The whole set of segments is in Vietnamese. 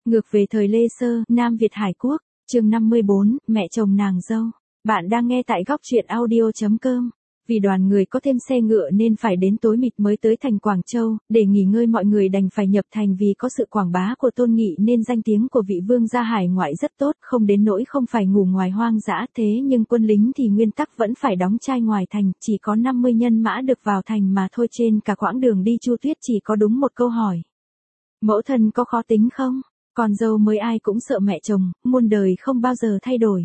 Ngược về thời Lê Sơ, Nam Việt Hải Quốc, chương 54, mẹ chồng nàng dâu. Bạn đang nghe tại góc truyện audio.com. Vì đoàn người có thêm xe ngựa nên phải đến tối mịt mới tới thành Quảng Châu, để nghỉ ngơi mọi người đành phải nhập thành vì có sự quảng bá của Tôn Nghị nên danh tiếng của vị vương gia hải ngoại rất tốt, không đến nỗi không phải ngủ ngoài hoang dã thế nhưng quân lính thì nguyên tắc vẫn phải đóng trai ngoài thành, chỉ có 50 nhân mã được vào thành mà thôi. Trên cả quãng đường đi Chu Tuyết chỉ có đúng một câu hỏi. Mẫu thân có khó tính không? Con dâu mới ai cũng sợ mẹ chồng, muôn đời không bao giờ thay đổi.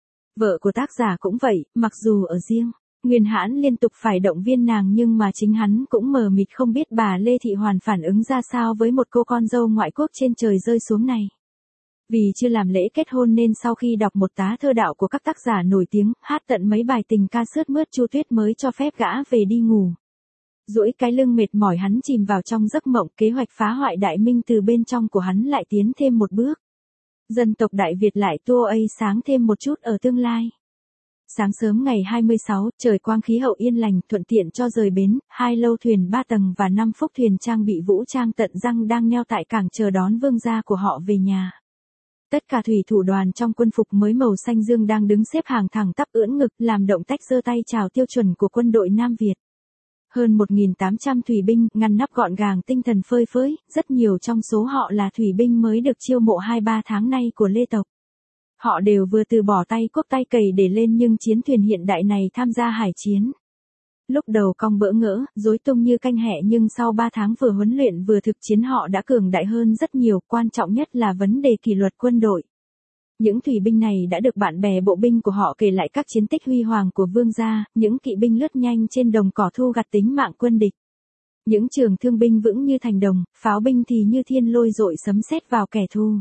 Vợ của tác giả cũng vậy, mặc dù ở riêng, Nguyên Hãn liên tục phải động viên nàng nhưng mà chính hắn cũng mờ mịt không biết bà Lê Thị Hoàn phản ứng ra sao với một cô con dâu ngoại quốc trên trời rơi xuống này. Vì chưa làm lễ kết hôn nên sau khi đọc một tá thơ đạo của các tác giả nổi tiếng, hát tận mấy bài tình ca sướt mướt, Chu Tuyết mới cho phép gã về đi ngủ. Duỗi cái lưng mệt mỏi hắn chìm vào trong giấc mộng, kế hoạch phá hoại Đại Minh từ bên trong của hắn lại tiến thêm một bước. Dân tộc Đại Việt lại tua ấy sáng thêm một chút ở tương lai. Sáng sớm ngày 26, trời quang khí hậu yên lành, thuận tiện cho rời bến, 2 lâu thuyền 3 tầng và 5 phúc thuyền trang bị vũ trang tận răng đang neo tại cảng chờ đón vương gia của họ về nhà. Tất cả thủy thủ đoàn trong quân phục mới màu xanh dương đang đứng xếp hàng thẳng tắp ưỡn ngực, làm động tác giơ tay chào tiêu chuẩn của quân đội Nam Việt. Hơn 1.800 thủy binh, ngăn nắp gọn gàng, tinh thần phơi phới, rất nhiều trong số họ là thủy binh mới được chiêu mộ 2-3 tháng nay của Lê tộc. Họ đều vừa từ bỏ tay cuốc tay cày để lên nhưng chiến thuyền hiện đại này tham gia hải chiến. Lúc đầu cong bỡ ngỡ, rối tung như canh hẹ nhưng sau 3 tháng vừa huấn luyện vừa thực chiến họ đã cường đại hơn rất nhiều, quan trọng nhất là vấn đề kỷ luật quân đội. Những thủy binh này đã được bạn bè bộ binh của họ kể lại các chiến tích huy hoàng của vương gia, những kỵ binh lướt nhanh trên đồng cỏ thu gặt tính mạng quân địch. Những trường thương binh vững như thành đồng, pháo binh thì như thiên lôi dội sấm sét vào kẻ thù.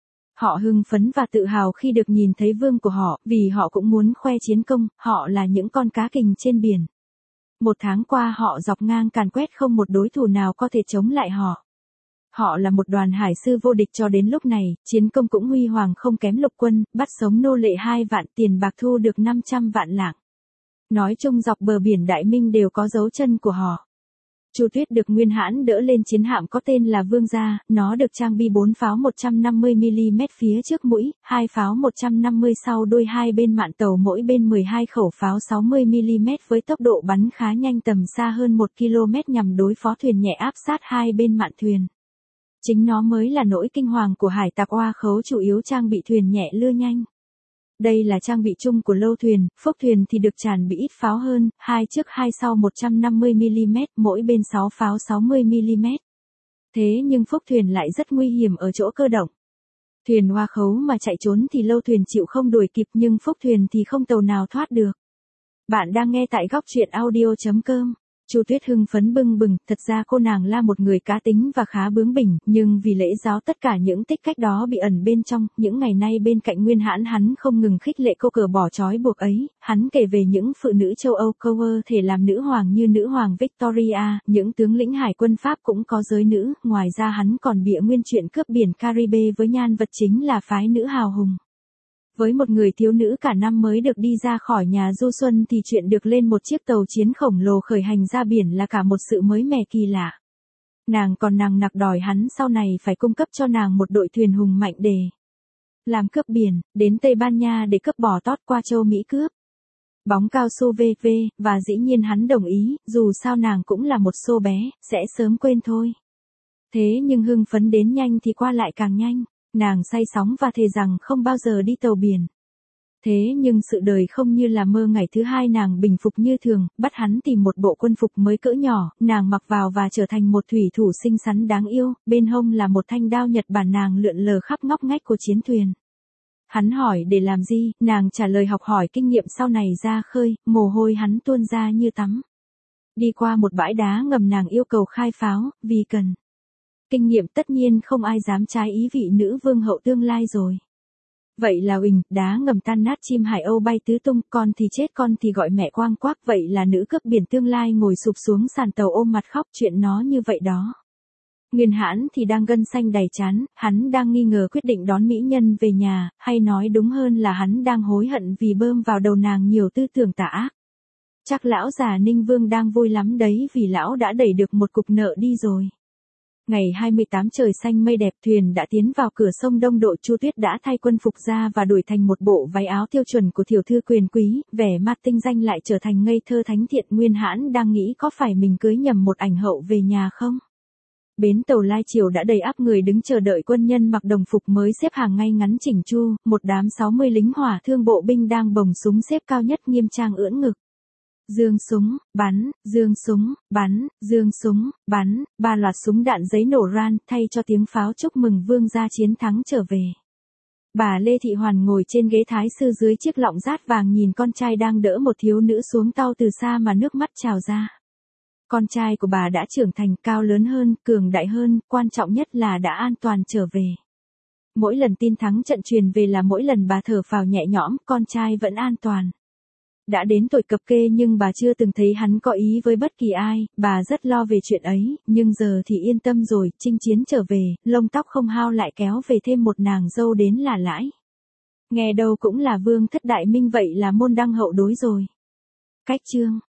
Họ hưng phấn và tự hào khi được nhìn thấy vương của họ, vì họ cũng muốn khoe chiến công, họ là những con cá kình trên biển. 1 tháng qua họ dọc ngang càn quét không một đối thủ nào có thể chống lại họ. Họ là một đoàn hải sư vô địch cho đến lúc này, chiến công cũng huy hoàng không kém lục quân, bắt sống nô lệ 2 vạn, tiền bạc thu được 500 vạn lạng. Nói chung dọc bờ biển Đại Minh đều có dấu chân của họ. Chu Tuyết được Nguyên Hãn đỡ lên chiến hạm có tên là Vương gia, nó được trang bị 4 pháo 150mm phía trước mũi, 2 pháo 150 sau đuôi, 2 bên mạn tàu mỗi bên 12 khẩu pháo 60mm với tốc độ bắn khá nhanh tầm xa hơn 1 km nhằm đối phó thuyền nhẹ áp sát 2 bên mạn thuyền. Chính nó mới là nỗi kinh hoàng của hải tặc Oa Khấu, chủ yếu trang bị thuyền nhẹ lưa nhanh. Đây là trang bị chung của lâu thuyền, phúc thuyền thì được tràn bị ít pháo hơn, 2 trước 2 sau 150mm, mỗi bên 6 pháo 60mm. Thế nhưng phúc thuyền lại rất nguy hiểm ở chỗ cơ động. Thuyền Oa Khấu mà chạy trốn thì lâu thuyền chịu không đuổi kịp nhưng phúc thuyền thì không tàu nào thoát được. Bạn đang nghe tại góc truyện audio.com. Chu Tuyết hưng phấn bừng bừng, thật ra cô nàng là một người cá tính và khá bướng bỉnh, nhưng vì lễ giáo tất cả những tích cách đó bị ẩn bên trong, những ngày nay bên cạnh Nguyên Hãn hắn không ngừng khích lệ cô cờ bỏ trói buộc ấy, hắn kể về những phụ nữ châu Âu cover thể làm nữ hoàng như nữ hoàng Victoria, những tướng lĩnh hải quân Pháp cũng có giới nữ, ngoài ra hắn còn bịa nguyên chuyện cướp biển Caribe với nhan vật chính là phái nữ hào hùng. Với một người thiếu nữ cả năm mới được đi ra khỏi nhà du xuân thì chuyện được lên một chiếc tàu chiến khổng lồ khởi hành ra biển là cả một sự mới mẻ kỳ lạ. Nàng còn nằng nặc đòi hắn sau này phải cung cấp cho nàng một đội thuyền hùng mạnh để làm cướp biển, đến Tây Ban Nha để cướp bò tót, qua châu Mỹ cướp bóng cao su VV, và dĩ nhiên hắn đồng ý, dù sao nàng cũng là một xô bé, sẽ sớm quên thôi. Thế nhưng hưng phấn đến nhanh thì qua lại càng nhanh. Nàng say sóng và thề rằng không bao giờ đi tàu biển. Thế nhưng sự đời không như là mơ, ngày thứ 2 nàng bình phục như thường, bắt hắn tìm một bộ quân phục mới cỡ nhỏ, nàng mặc vào và trở thành một thủy thủ xinh xắn đáng yêu, bên hông là một thanh đao Nhật Bản, nàng lượn lờ khắp ngóc ngách của chiến thuyền. Hắn hỏi để làm gì, nàng trả lời học hỏi kinh nghiệm sau này ra khơi, mồ hôi hắn tuôn ra như tắm. Đi qua một bãi đá ngầm nàng yêu cầu khai pháo, vì cần kinh nghiệm tất nhiên không ai dám trái ý vị nữ vương hậu tương lai rồi. Vậy là uỳnh, đá ngầm tan nát, chim hải âu bay tứ tung, con thì chết con thì gọi mẹ quang quác, vậy là nữ cướp biển tương lai ngồi sụp xuống sàn tàu ôm mặt khóc, chuyện nó như vậy đó. Nguyên Hãn thì đang gân xanh đầy trán, hắn đang nghi ngờ quyết định đón mỹ nhân về nhà, hay nói đúng hơn là hắn đang hối hận vì bơm vào đầu nàng nhiều tư tưởng tà ác. Chắc lão già Ninh Vương đang vui lắm đấy vì lão đã đẩy được một cục nợ đi rồi. Ngày 28 trời xanh mây đẹp, thuyền đã tiến vào cửa sông Đông Độ. Chu Tuyết đã thay quân phục ra và đổi thành một bộ váy áo tiêu chuẩn của tiểu thư quyền quý, vẻ mặt tinh danh lại trở thành ngây thơ thánh thiện. Nguyên Hãn đang nghĩ có phải mình cưới nhầm một ảnh hậu về nhà không? Bến tàu Lai Triều đã đầy ắp người đứng chờ đợi. Quân nhân mặc đồng phục mới xếp hàng ngay ngắn chỉnh chu, một đám 60 lính hỏa thương bộ binh đang bồng súng xếp cao nhất nghiêm trang ưỡn ngực. Dương súng, bắn, dương súng, bắn, dương súng, bắn, ba loạt súng đạn giấy nổ ran thay cho tiếng pháo chúc mừng vương gia chiến thắng trở về. Bà Lê Thị Hoàn ngồi trên ghế thái sư dưới chiếc lọng rát vàng nhìn con trai đang đỡ một thiếu nữ xuống tàu từ xa mà nước mắt trào ra. Con trai của bà đã trưởng thành, cao lớn hơn, cường đại hơn, quan trọng nhất là đã an toàn trở về. Mỗi lần tin thắng trận truyền về là mỗi lần bà thở phào nhẹ nhõm, con trai vẫn an toàn. Đã đến tuổi cập kê nhưng bà chưa từng thấy hắn có ý với bất kỳ ai, bà rất lo về chuyện ấy, nhưng giờ thì yên tâm rồi, chinh chiến trở về, lông tóc không hao lại kéo về thêm một nàng dâu đến là lãi. Nghe đâu cũng là vương thất đại minh vậy là môn đăng hậu đối rồi. Cách chương